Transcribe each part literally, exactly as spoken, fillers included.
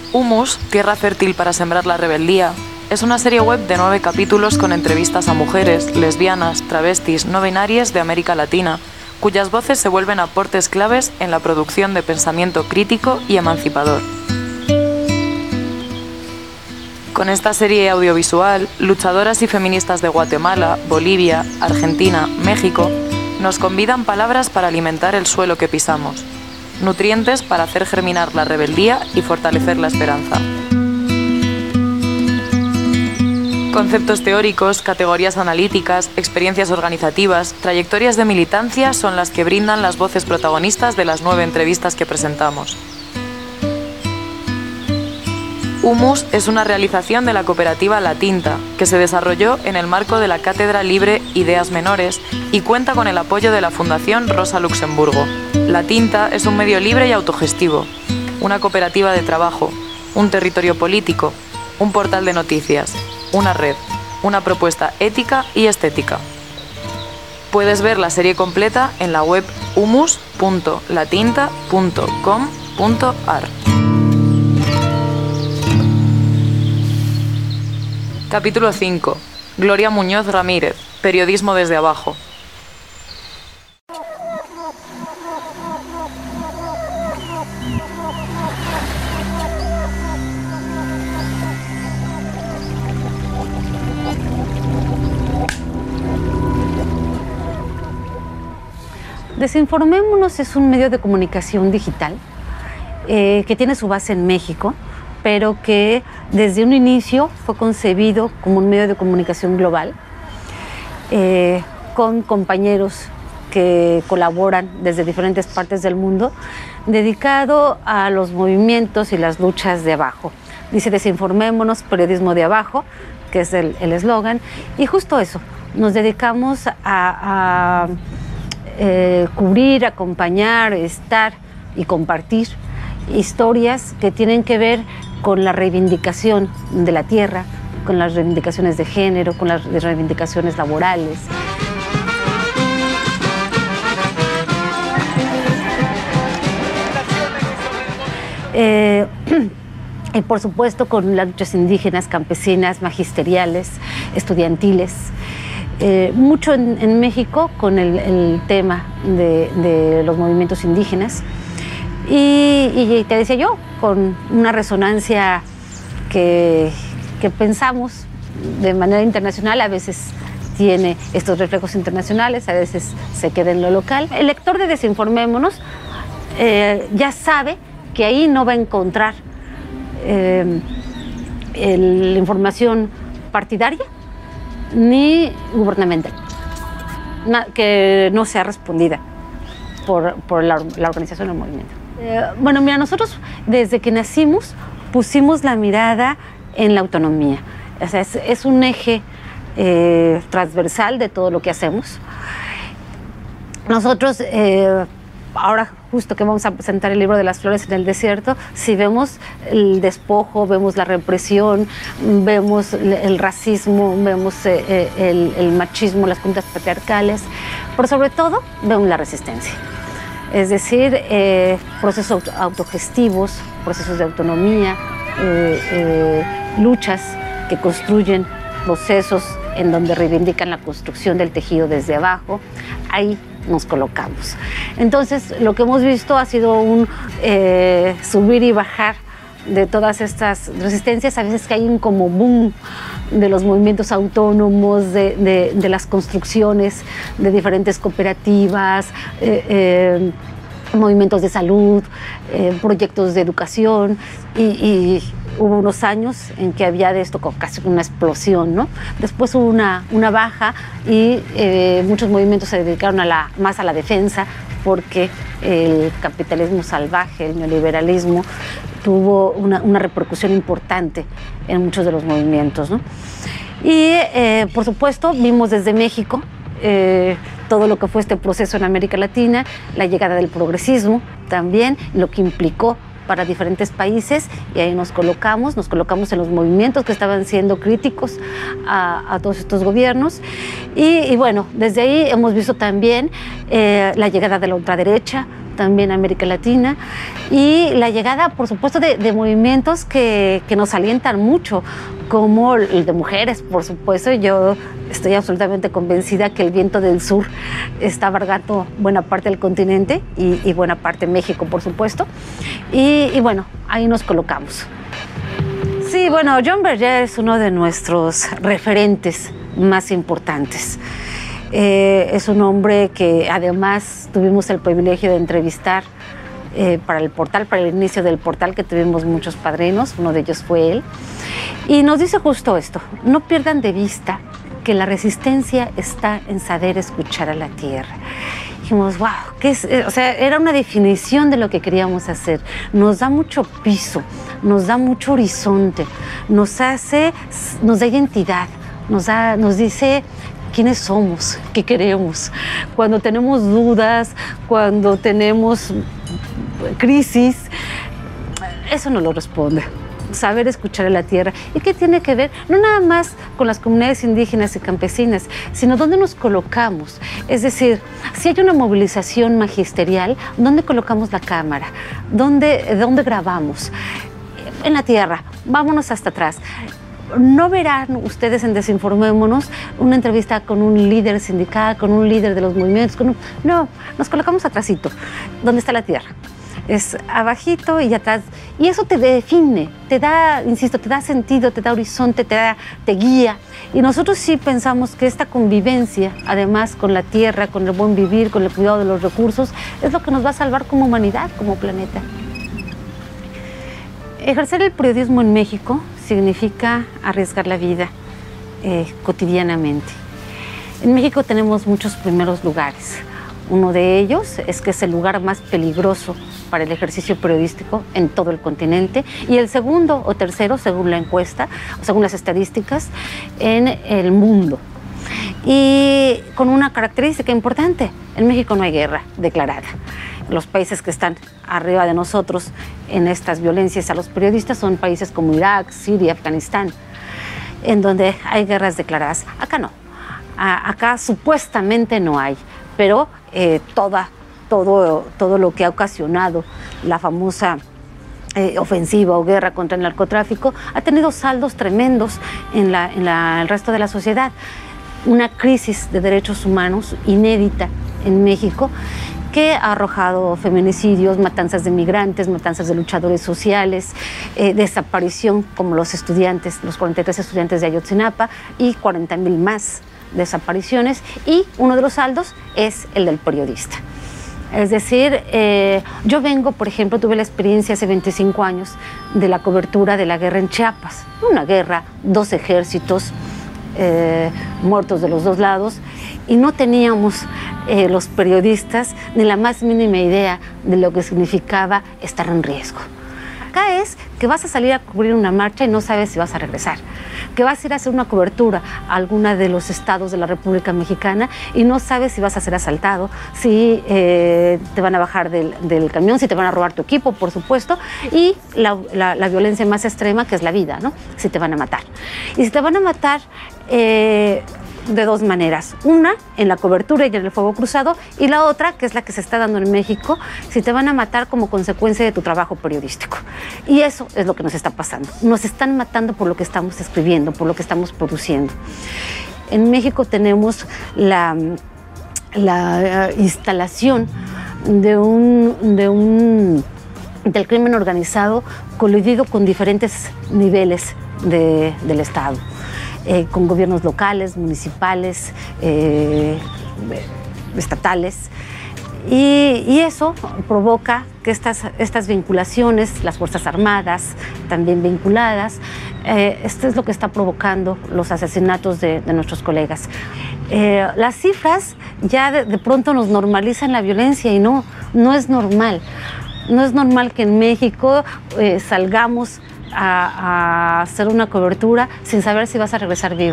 Humus, tierra fértil para sembrar la rebeldía, es una serie web de nueve capítulos con entrevistas a mujeres, lesbianas, travestis, no binarias de América Latina, cuyas voces se vuelven aportes claves en la producción de pensamiento crítico y emancipador. Con esta serie audiovisual, luchadoras y feministas de Guatemala, Bolivia, Argentina, México, nos convidan palabras para alimentar el suelo que pisamos, nutrientes para hacer germinar la rebeldía y fortalecer la esperanza. Conceptos teóricos, categorías analíticas, experiencias organizativas, trayectorias de militancia son las que brindan las voces protagonistas de las nueve entrevistas que presentamos. Humus es una realización de la cooperativa La Tinta, que se desarrolló en el marco de la Cátedra Libre Ideas Menores y cuenta con el apoyo de la Fundación Rosa Luxemburgo. La Tinta es un medio libre y autogestivo, una cooperativa de trabajo, un territorio político, un portal de noticias, una red, una propuesta ética y estética. Puedes ver la serie completa en la web humus punto latinta punto com punto ar. Capítulo cinco. Gloria Muñoz Ramírez, periodismo desde abajo. Desinformémonos es un medio de comunicación digital eh, que tiene su base en México, pero que desde un inicio fue concebido como un medio de comunicación global, eh, con compañeros que colaboran desde diferentes partes del mundo, dedicado a los movimientos y las luchas de abajo. Dice Desinformémonos, periodismo de abajo, que es el eslogan, y justo eso, nos dedicamos a, a eh, cubrir, acompañar, estar y compartir historias que tienen que ver con la reivindicación de la tierra, con las reivindicaciones de género, con las reivindicaciones laborales. Eh, y por supuesto con las luchas indígenas, campesinas, magisteriales, estudiantiles. Eh, mucho en, en México con el, el tema de, de los movimientos indígenas. Y, y te decía yo, con una resonancia que, que pensamos de manera internacional, a veces tiene estos reflejos internacionales, a veces se queda en lo local. El lector de Desinformémonos eh, ya sabe que ahí no va a encontrar eh, el, la información partidaria ni gubernamental, na, que no sea respondida por, por la, la organización del movimiento. Eh, bueno, mira, nosotros desde que nacimos pusimos la mirada en la autonomía. O sea, es, es un eje eh, transversal de todo lo que hacemos. Nosotros, eh, ahora justo que vamos a presentar el libro de las flores en el desierto, si vemos el despojo, vemos la represión, vemos el racismo, vemos eh, el, el machismo, las juntas patriarcales, pero sobre todo vemos la resistencia. Es decir, eh, procesos autogestivos, procesos de autonomía, eh, eh, luchas que construyen procesos en donde reivindican la construcción del tejido desde abajo. Ahí nos colocamos. Entonces, lo que hemos visto ha sido un eh, subir y bajar de todas estas resistencias. A veces que hay un como boom de los movimientos autónomos, de, de, de las construcciones de diferentes cooperativas, eh, eh, movimientos de salud, eh, proyectos de educación, y, y hubo unos años en que había de esto casi una explosión, ¿no? Después hubo una, una baja y eh, muchos movimientos se dedicaron a la, más a la defensa, porque el capitalismo salvaje, el neoliberalismo, tuvo una, una repercusión importante en muchos de los movimientos, ¿no? Y eh, por supuesto vimos desde México eh, todo lo que fue este proceso en América Latina, la llegada del progresismo también, lo que implicó para diferentes países, y ahí nos colocamos, nos colocamos en los movimientos que estaban siendo críticos a, a todos estos gobiernos. Y, y bueno, desde ahí hemos visto también eh, la llegada de la ultraderecha, también a América Latina, y la llegada, por supuesto, de, de movimientos que, que nos alientan mucho, como el de mujeres, por supuesto. Yo estoy absolutamente convencida que el viento del sur está abarcando buena parte del continente y, y buena parte de México, por supuesto. Y, y bueno, ahí nos colocamos. Sí, bueno, John Berger es uno de nuestros referentes más importantes. Eh, es un hombre que además tuvimos el privilegio de entrevistar eh, para el portal, para el inicio del portal, que tuvimos muchos padrinos, uno de ellos fue él. Y nos dice justo esto: no pierdan de vista que la resistencia está en saber escuchar a la tierra. Dijimos, wow, ¿qué es? O sea, era una definición de lo que queríamos hacer. Nos da mucho piso, nos da mucho horizonte, nos hace, nos da identidad, nos, da, nos dice quiénes somos, qué queremos. Cuando tenemos dudas, cuando tenemos crisis, eso no lo responde. Saber escuchar a la tierra. ¿Y qué tiene que ver? No nada más con las comunidades indígenas y campesinas, sino dónde nos colocamos. Es decir, si hay una movilización magisterial, ¿dónde colocamos la cámara? ¿Dónde, dónde grabamos? En la tierra. Vámonos hasta atrás. No verán ustedes en Desinformémonos una entrevista con un líder sindical, con un líder de los movimientos. Con un... No, nos colocamos atrásito, donde está la tierra. Es abajito y atrás. Y eso te define, te da, insisto, te da sentido, te da horizonte, te, da, te guía. Y nosotros sí pensamos que esta convivencia, además con la tierra, con el buen vivir, con el cuidado de los recursos, es lo que nos va a salvar como humanidad, como planeta. Ejercer el periodismo en México significa arriesgar la vida eh, cotidianamente. En México tenemos muchos primeros lugares. Uno de ellos es que es el lugar más peligroso para el ejercicio periodístico en todo el continente, y el segundo o tercero, según la encuesta, o según las estadísticas, en el mundo. Y con una característica importante: en México no hay guerra declarada. Los países que están arriba de nosotros en estas violencias a los periodistas son países como Irak, Siria, Afganistán, en donde hay guerras declaradas. Acá no. Acá supuestamente no hay, pero eh, toda, todo, todo lo que ha ocasionado la famosa eh, ofensiva o guerra contra el narcotráfico ha tenido saldos tremendos en, la, en la, el resto de la sociedad. Una crisis de derechos humanos inédita en México, que ha arrojado feminicidios, matanzas de migrantes, matanzas de luchadores sociales, eh, desaparición como los estudiantes, los cuarenta y tres estudiantes de Ayotzinapa, y cuarenta mil más desapariciones, y uno de los saldos es el del periodista. Es decir, eh, yo vengo, por ejemplo, tuve la experiencia hace veinticinco años de la cobertura de la guerra en Chiapas. Una guerra, dos ejércitos, eh, muertos de los dos lados, y no teníamos eh, los periodistas ni la más mínima idea de lo que significaba estar en riesgo. Acá es que vas a salir a cubrir una marcha y no sabes si vas a regresar, que vas a ir a hacer una cobertura a alguna de los estados de la República Mexicana y no sabes si vas a ser asaltado, si eh, te van a bajar del, del camión, si te van a robar tu equipo, por supuesto, y la, la, la violencia más extrema, que es la vida, ¿no? Si te van a matar. Y si te van a matar eh, de dos maneras: una, en la cobertura y en el fuego cruzado, y la otra, que es la que se está dando en México, si te van a matar como consecuencia de tu trabajo periodístico. Y eso es lo que nos está pasando. Nos están matando por lo que estamos escribiendo, por lo que estamos produciendo. En México tenemos la, la instalación de un, de un, del crimen organizado coludido con diferentes niveles de, del Estado. Eh, con gobiernos locales, municipales, eh, estatales. Y, y eso provoca que estas, estas vinculaciones, las Fuerzas Armadas también vinculadas, eh, esto es lo que está provocando los asesinatos de, de nuestros colegas. Eh, las cifras ya de, de pronto nos normalizan la violencia, y no, no es normal. No es normal que en México eh, salgamos A, a hacer una cobertura sin saber si vas a regresar vivo.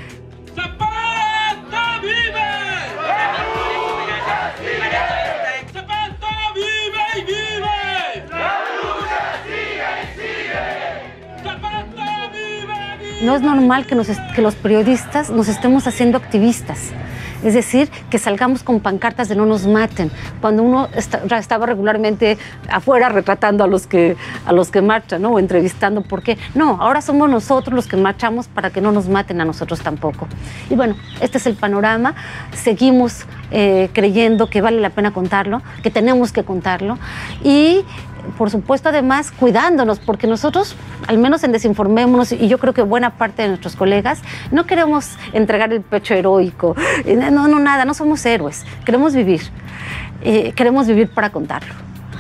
¡Zapata vive! ¡La lucha sigue! ¡Zapata vive y vive! ¡La lucha sigue y sigue! ¡Zapata vive, vive! No es normal que, nos, que los periodistas nos estemos haciendo activistas, Es decir, que salgamos con pancartas de no nos maten, cuando uno está, estaba regularmente afuera retratando a los que, a los que marchan, ¿no? O entrevistando. ¿Por qué? No, ahora somos nosotros los que marchamos para que no nos maten a nosotros tampoco. Y bueno, este es el panorama. Seguimos eh, creyendo que vale la pena contarlo, que tenemos que contarlo y, por supuesto, además, cuidándonos, porque nosotros, al menos en Desinformémonos, y yo creo que buena parte de nuestros colegas, no queremos entregar el pecho heroico, no, no, nada, no somos héroes, queremos vivir, eh, queremos vivir para contarlo.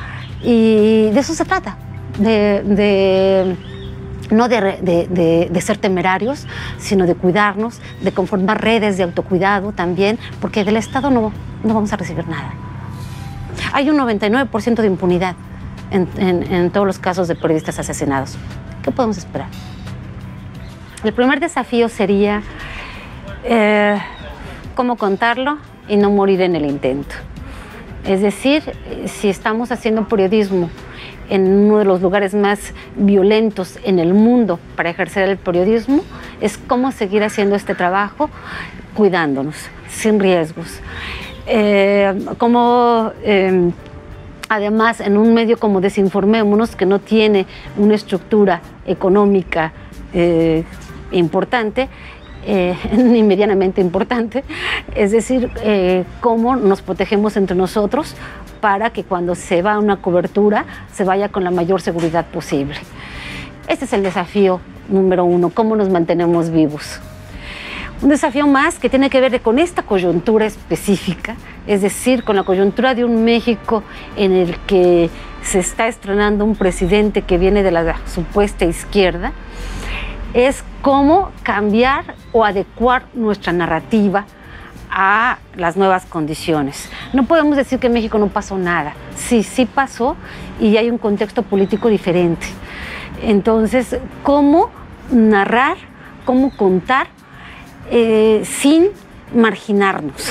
Y de eso se trata, de, de no de, de, de, de ser temerarios, sino de cuidarnos, de conformar redes de autocuidado también, porque del Estado no, no vamos a recibir nada. Hay un noventa y nueve por ciento de impunidad En, en, en todos los casos de periodistas asesinados. ¿Qué podemos esperar? El primer desafío sería eh, cómo contarlo y no morir en el intento. Es decir, si estamos haciendo periodismo en uno de los lugares más violentos en el mundo para ejercer el periodismo, es cómo seguir haciendo este trabajo cuidándonos, sin riesgos. Eh, cómo... Eh, Además, en un medio como Desinformémonos, que no tiene una estructura económica eh, importante, eh, ni medianamente importante, es decir, eh, cómo nos protegemos entre nosotros para que cuando se va a una cobertura se vaya con la mayor seguridad posible. Este es el desafío número uno, cómo nos mantenemos vivos. Un desafío más que tiene que ver con esta coyuntura específica, es decir, con la coyuntura de un México en el que se está estrenando un presidente que viene de la supuesta izquierda, es cómo cambiar o adecuar nuestra narrativa a las nuevas condiciones. No podemos decir que en México no pasó nada. Sí, sí pasó y hay un contexto político diferente. Entonces, ¿cómo narrar, cómo contar Eh, sin marginarnos,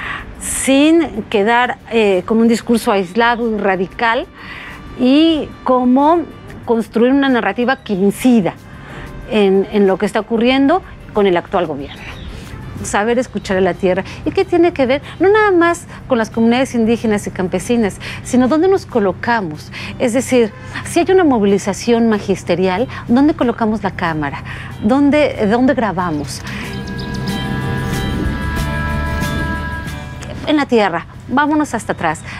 sin quedar eh, con un discurso aislado y radical, y cómo construir una narrativa que incida en, en lo que está ocurriendo con el actual gobierno? Saber escuchar a la tierra. ¿Y qué tiene que ver? No nada más con las comunidades indígenas y campesinas, sino dónde nos colocamos. Es decir, si hay una movilización magisterial, ¿dónde colocamos la cámara? ¿Dónde, dónde grabamos? En la tierra, vámonos hasta atrás.